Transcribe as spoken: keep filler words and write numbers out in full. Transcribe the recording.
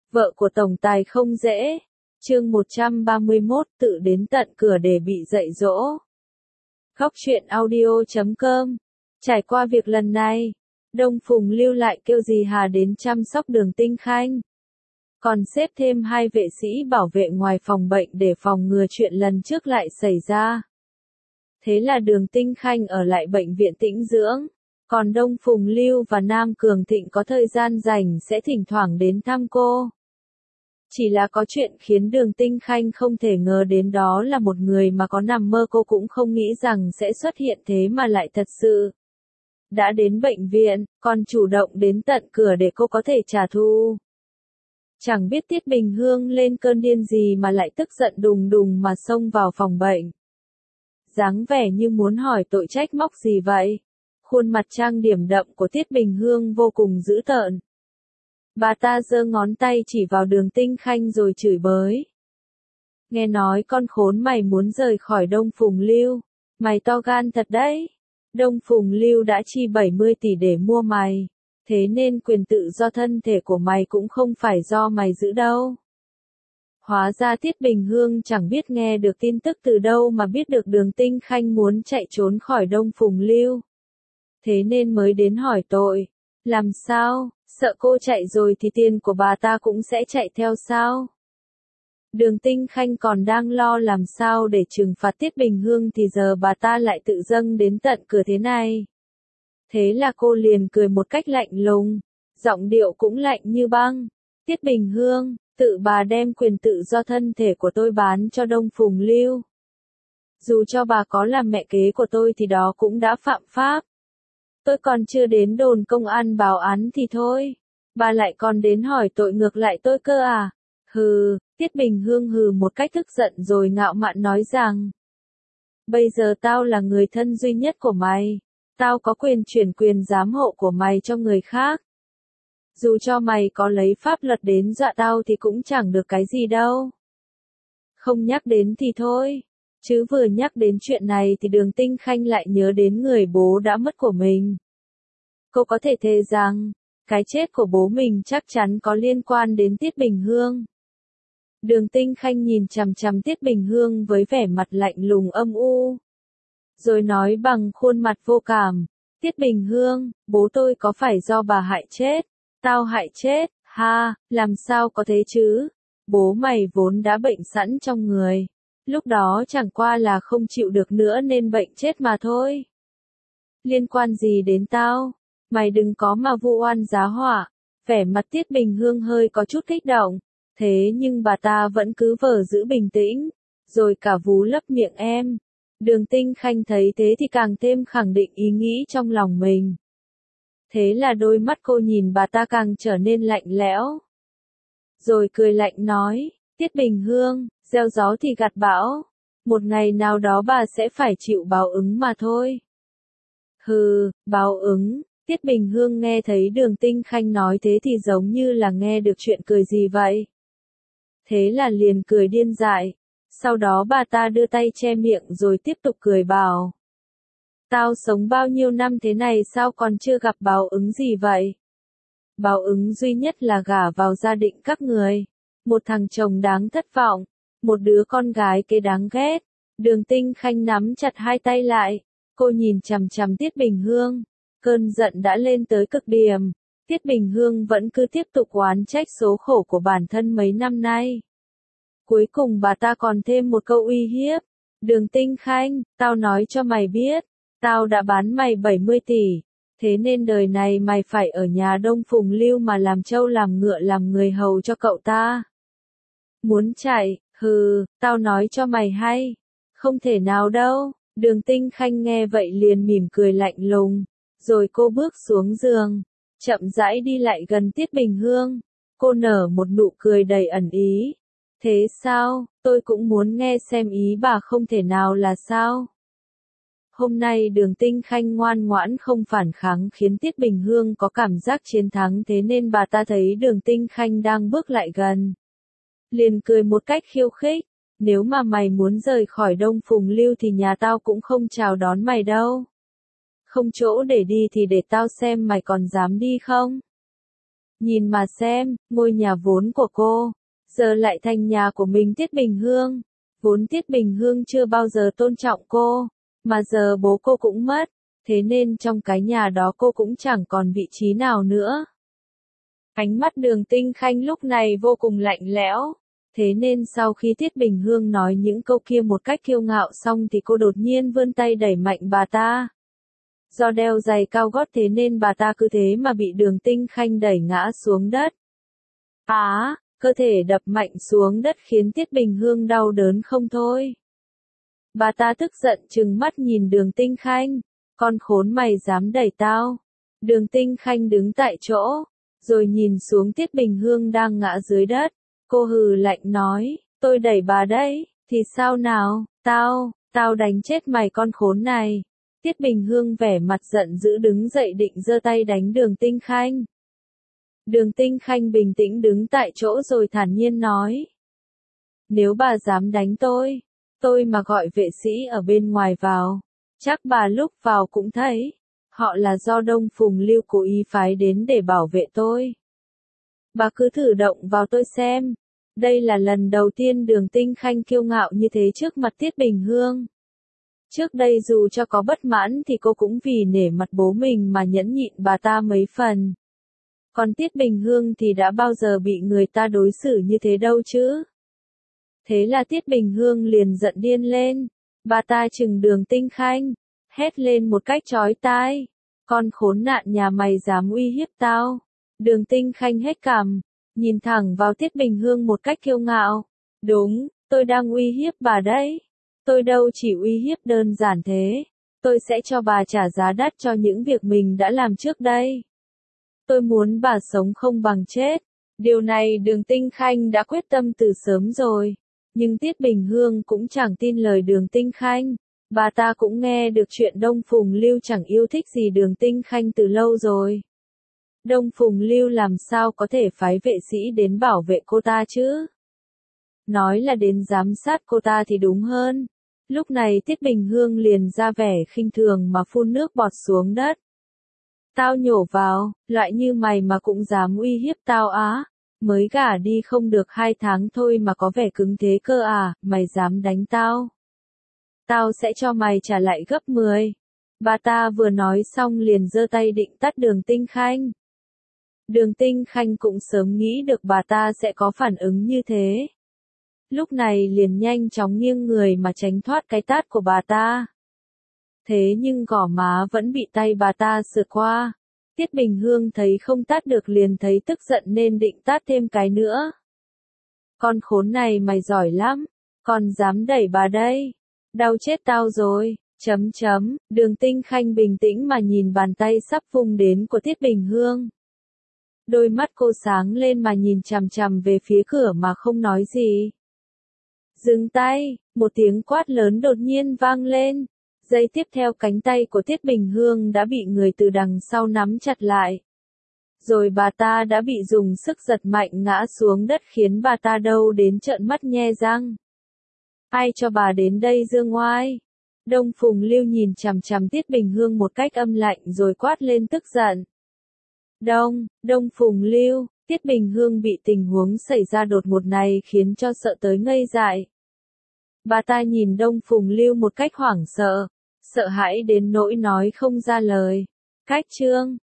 Vợ của tổng tài không dễ. Chương một trăm ba mươi mốt tự đến tận cửa để bị dạy dỗ. Góc truyện audio chấm com. Trải qua việc lần này, Đông Phùng Lưu lại kêu dì Hà đến chăm sóc Đường Tinh Khanh. Còn xếp thêm hai vệ sĩ bảo vệ ngoài phòng bệnh để phòng ngừa chuyện lần trước lại xảy ra. Thế là Đường Tinh Khanh ở lại bệnh viện tĩnh dưỡng. Còn Đông Phùng Lưu và Nam Cường Thịnh có thời gian rảnh sẽ thỉnh thoảng đến thăm cô. Chỉ là có chuyện khiến Đường Tinh Khanh không thể ngờ đến, đó là một người mà có nằm mơ cô cũng không nghĩ rằng sẽ xuất hiện, thế mà lại thật sự đã đến bệnh viện, còn chủ động đến tận cửa để cô có thể trả thù. Chẳng biết Tiết Bình Hương lên cơn điên gì mà lại tức giận đùng đùng mà xông vào phòng bệnh. Dáng vẻ như muốn hỏi tội trách móc gì vậy. Khuôn mặt trang điểm đậm của Tiết Bình Hương vô cùng dữ tợn. Bà ta giơ ngón tay chỉ vào Đường Tinh Khanh rồi chửi bới. Nghe nói con khốn mày muốn rời khỏi Đông Phùng Lưu. Mày to gan thật đấy. Đông Phùng Lưu đã chi bảy mươi tỷ để mua mày. Thế nên quyền tự do thân thể của mày cũng không phải do mày giữ đâu. Hóa ra Tiết Bình Hương chẳng biết nghe được tin tức từ đâu mà biết được Đường Tinh Khanh muốn chạy trốn khỏi Đông Phùng Lưu. Thế nên mới đến hỏi tội. Làm sao, sợ cô chạy rồi thì tiền của bà ta cũng sẽ chạy theo sao? Đường Tinh Khanh còn đang lo làm sao để trừng phạt Tiết Bình Hương thì giờ bà ta lại tự dâng đến tận cửa thế này. Thế là cô liền cười một cách lạnh lùng, giọng điệu cũng lạnh như băng. Tiết Bình Hương, tự bà đem quyền tự do thân thể của tôi bán cho Đông Phùng Lưu. Dù cho bà có làm mẹ kế của tôi thì đó cũng đã phạm pháp. Tôi còn chưa đến đồn công an báo án thì thôi. Bà lại còn đến hỏi tội ngược lại tôi cơ à? Hừ, Tiết Bình Hương hừ một cách tức giận rồi ngạo mạn nói rằng. Bây giờ tao là người thân duy nhất của mày. Tao có quyền chuyển quyền giám hộ của mày cho người khác. Dù cho mày có lấy pháp luật đến dọa tao thì cũng chẳng được cái gì đâu. Không nhắc đến thì thôi. Chứ vừa nhắc đến chuyện này thì Đường Tinh Khanh lại nhớ đến người bố đã mất của mình. Cô có thể thề rằng, cái chết của bố mình chắc chắn có liên quan đến Tiết Bình Hương. Đường Tinh Khanh nhìn chằm chằm Tiết Bình Hương với vẻ mặt lạnh lùng âm u. Rồi nói bằng khuôn mặt vô cảm, Tiết Bình Hương, bố tôi có phải do bà hại chết? Tao hại chết, ha, làm sao có thế chứ? Bố mày vốn đã bệnh sẵn trong người. Lúc đó chẳng qua là không chịu được nữa nên bệnh chết mà thôi. Liên quan gì đến tao? Mày đừng có mà vu oan giá họa. Vẻ mặt Tiết Bình Hương hơi có chút kích động. Thế nhưng bà ta vẫn cứ vờ giữ bình tĩnh. Rồi cả vú lấp miệng em. Đường Tinh Khanh thấy thế thì càng thêm khẳng định ý nghĩ trong lòng mình. Thế là đôi mắt cô nhìn bà ta càng trở nên lạnh lẽo. Rồi cười lạnh nói, Tiết Bình Hương, gieo gió thì gặt bão. Một ngày nào đó bà sẽ phải chịu báo ứng mà thôi. Hừ, báo ứng. Tiết Bình Hương nghe thấy Đường Tinh Khanh nói thế thì giống như là nghe được chuyện cười gì vậy. Thế là liền cười điên dại. Sau đó bà ta đưa tay che miệng rồi tiếp tục cười bảo. Tao sống bao nhiêu năm thế này sao còn chưa gặp báo ứng gì vậy? Báo ứng duy nhất là gả vào gia đình các người. Một thằng chồng đáng thất vọng. Một đứa con gái kế đáng ghét. Đường Tinh Khanh nắm chặt hai tay lại. Cô nhìn chằm chằm Tiết Bình Hương. Cơn giận đã lên tới cực điểm. Tiết Bình Hương vẫn cứ tiếp tục oán trách số khổ của bản thân mấy năm nay. Cuối cùng bà ta còn thêm một câu uy hiếp. Đường Tinh Khanh, tao nói cho mày biết. Tao đã bán mày bảy mươi tỷ. Thế nên đời này mày phải ở nhà Đông Phùng Lưu mà làm trâu làm ngựa làm người hầu cho cậu ta. Muốn chạy, hừ, tao nói cho mày hay. Không thể nào đâu. Đường Tinh Khanh nghe vậy liền mỉm cười lạnh lùng. Rồi cô bước xuống giường. Chậm rãi đi lại gần Tiết Bình Hương. Cô nở một nụ cười đầy ẩn ý. Thế sao, tôi cũng muốn nghe xem ý bà không thể nào là sao. Hôm nay Đường Tinh Khanh ngoan ngoãn không phản kháng khiến Tiết Bình Hương có cảm giác chiến thắng, thế nên bà ta thấy Đường Tinh Khanh đang bước lại gần. Liền cười một cách khiêu khích. Nếu mà mày muốn rời khỏi Đông Phùng Lưu thì nhà tao cũng không chào đón mày đâu. Không chỗ để đi thì để tao xem mày còn dám đi không. Nhìn mà xem, ngôi nhà vốn của cô, giờ lại thành nhà của mình Tiết Bình Hương. Vốn Tiết Bình Hương chưa bao giờ tôn trọng cô, mà giờ bố cô cũng mất, thế nên trong cái nhà đó cô cũng chẳng còn vị trí nào nữa. Ánh mắt Đường Tinh Khanh lúc này vô cùng lạnh lẽo, thế nên sau khi Tiết Bình Hương nói những câu kia một cách kiêu ngạo xong thì cô đột nhiên vươn tay đẩy mạnh bà ta. Do đeo giày cao gót thế nên bà ta cứ thế mà bị Đường Tinh Khanh đẩy ngã xuống đất. Á, cơ thể đập mạnh xuống đất khiến Tiết Bình Hương đau đớn không thôi. Bà ta tức giận trừng mắt nhìn Đường Tinh Khanh, con khốn mày dám đẩy tao. Đường Tinh Khanh đứng tại chỗ, rồi nhìn xuống Tiết Bình Hương đang ngã dưới đất, cô hừ lạnh nói, tôi đẩy bà đấy, thì sao nào, tao, tao đánh chết mày con khốn này. Tiết Bình Hương vẻ mặt giận dữ đứng dậy định giơ tay đánh Đường Tinh Khanh. Đường Tinh Khanh bình tĩnh đứng tại chỗ rồi thản nhiên nói. Nếu bà dám đánh tôi, tôi mà gọi vệ sĩ ở bên ngoài vào, chắc bà lúc vào cũng thấy, họ là do Đông Phùng Lưu cố ý phái đến để bảo vệ tôi. Bà cứ thử động vào tôi xem. Đây là lần đầu tiên Đường Tinh Khanh kiêu ngạo như thế trước mặt Tiết Bình Hương. Trước đây dù cho có bất mãn thì cô cũng vì nể mặt bố mình mà nhẫn nhịn bà ta mấy phần. Còn Tiết Bình Hương thì đã bao giờ bị người ta đối xử như thế đâu chứ. Thế là Tiết Bình Hương liền giận điên lên. Bà ta trừng Đường Tinh Khanh, hét lên một cách chói tai. Con khốn nạn nhà mày dám uy hiếp tao. Đường Tinh Khanh hét cằm, nhìn thẳng vào Tiết Bình Hương một cách kiêu ngạo. Đúng, tôi đang uy hiếp bà đấy. Tôi đâu chỉ uy hiếp đơn giản thế. Tôi sẽ cho bà trả giá đắt cho những việc mình đã làm trước đây. Tôi muốn bà sống không bằng chết. Điều này Đường Tinh Khanh đã quyết tâm từ sớm rồi. Nhưng Tiết Bình Hương cũng chẳng tin lời Đường Tinh Khanh. Bà ta cũng nghe được chuyện Đông Phùng Lưu chẳng yêu thích gì Đường Tinh Khanh từ lâu rồi. Đông Phùng Lưu làm sao có thể phái vệ sĩ đến bảo vệ cô ta chứ? Nói là đến giám sát cô ta thì đúng hơn. Lúc này Tiết Bình Hương liền ra vẻ khinh thường mà phun nước bọt xuống đất. Tao nhổ vào, loại như mày mà cũng dám uy hiếp tao á. Mới gả đi không được hai tháng thôi mà có vẻ cứng thế cơ à, mày dám đánh tao. Tao sẽ cho mày trả lại gấp mười. Bà ta vừa nói xong liền giơ tay định tát Đường Tinh Khanh. Đường Tinh Khanh cũng sớm nghĩ được bà ta sẽ có phản ứng như thế. Lúc này liền nhanh chóng nghiêng người mà tránh thoát cái tát của bà ta. Thế nhưng gò má vẫn bị tay bà ta sượt qua. Tiết Bình Hương thấy không tát được liền thấy tức giận nên định tát thêm cái nữa. Con khốn này mày giỏi lắm, còn dám đẩy bà đây. Đau chết tao rồi, chấm chấm, Đường Tinh Khanh bình tĩnh mà nhìn bàn tay sắp vung đến của Tiết Bình Hương. Đôi mắt cô sáng lên mà nhìn chằm chằm về phía cửa mà không nói gì. Dừng tay, một tiếng quát lớn đột nhiên vang lên. Giây tiếp theo cánh tay của Tiết Bình Hương đã bị người từ đằng sau nắm chặt lại. Rồi bà ta đã bị dùng sức giật mạnh ngã xuống đất khiến bà ta đau đến trợn mắt nhe răng. Ai cho bà đến đây dương oai? Đông Phùng Lưu nhìn chằm chằm Tiết Bình Hương một cách âm lạnh rồi quát lên tức giận. Đông, Đông Phùng Lưu, Tiết Bình Hương bị tình huống xảy ra đột ngột này khiến cho sợ tới ngây dại. Bà ta nhìn Đông Phùng Lưu một cách hoảng sợ, sợ hãi đến nỗi nói không ra lời. Cách chương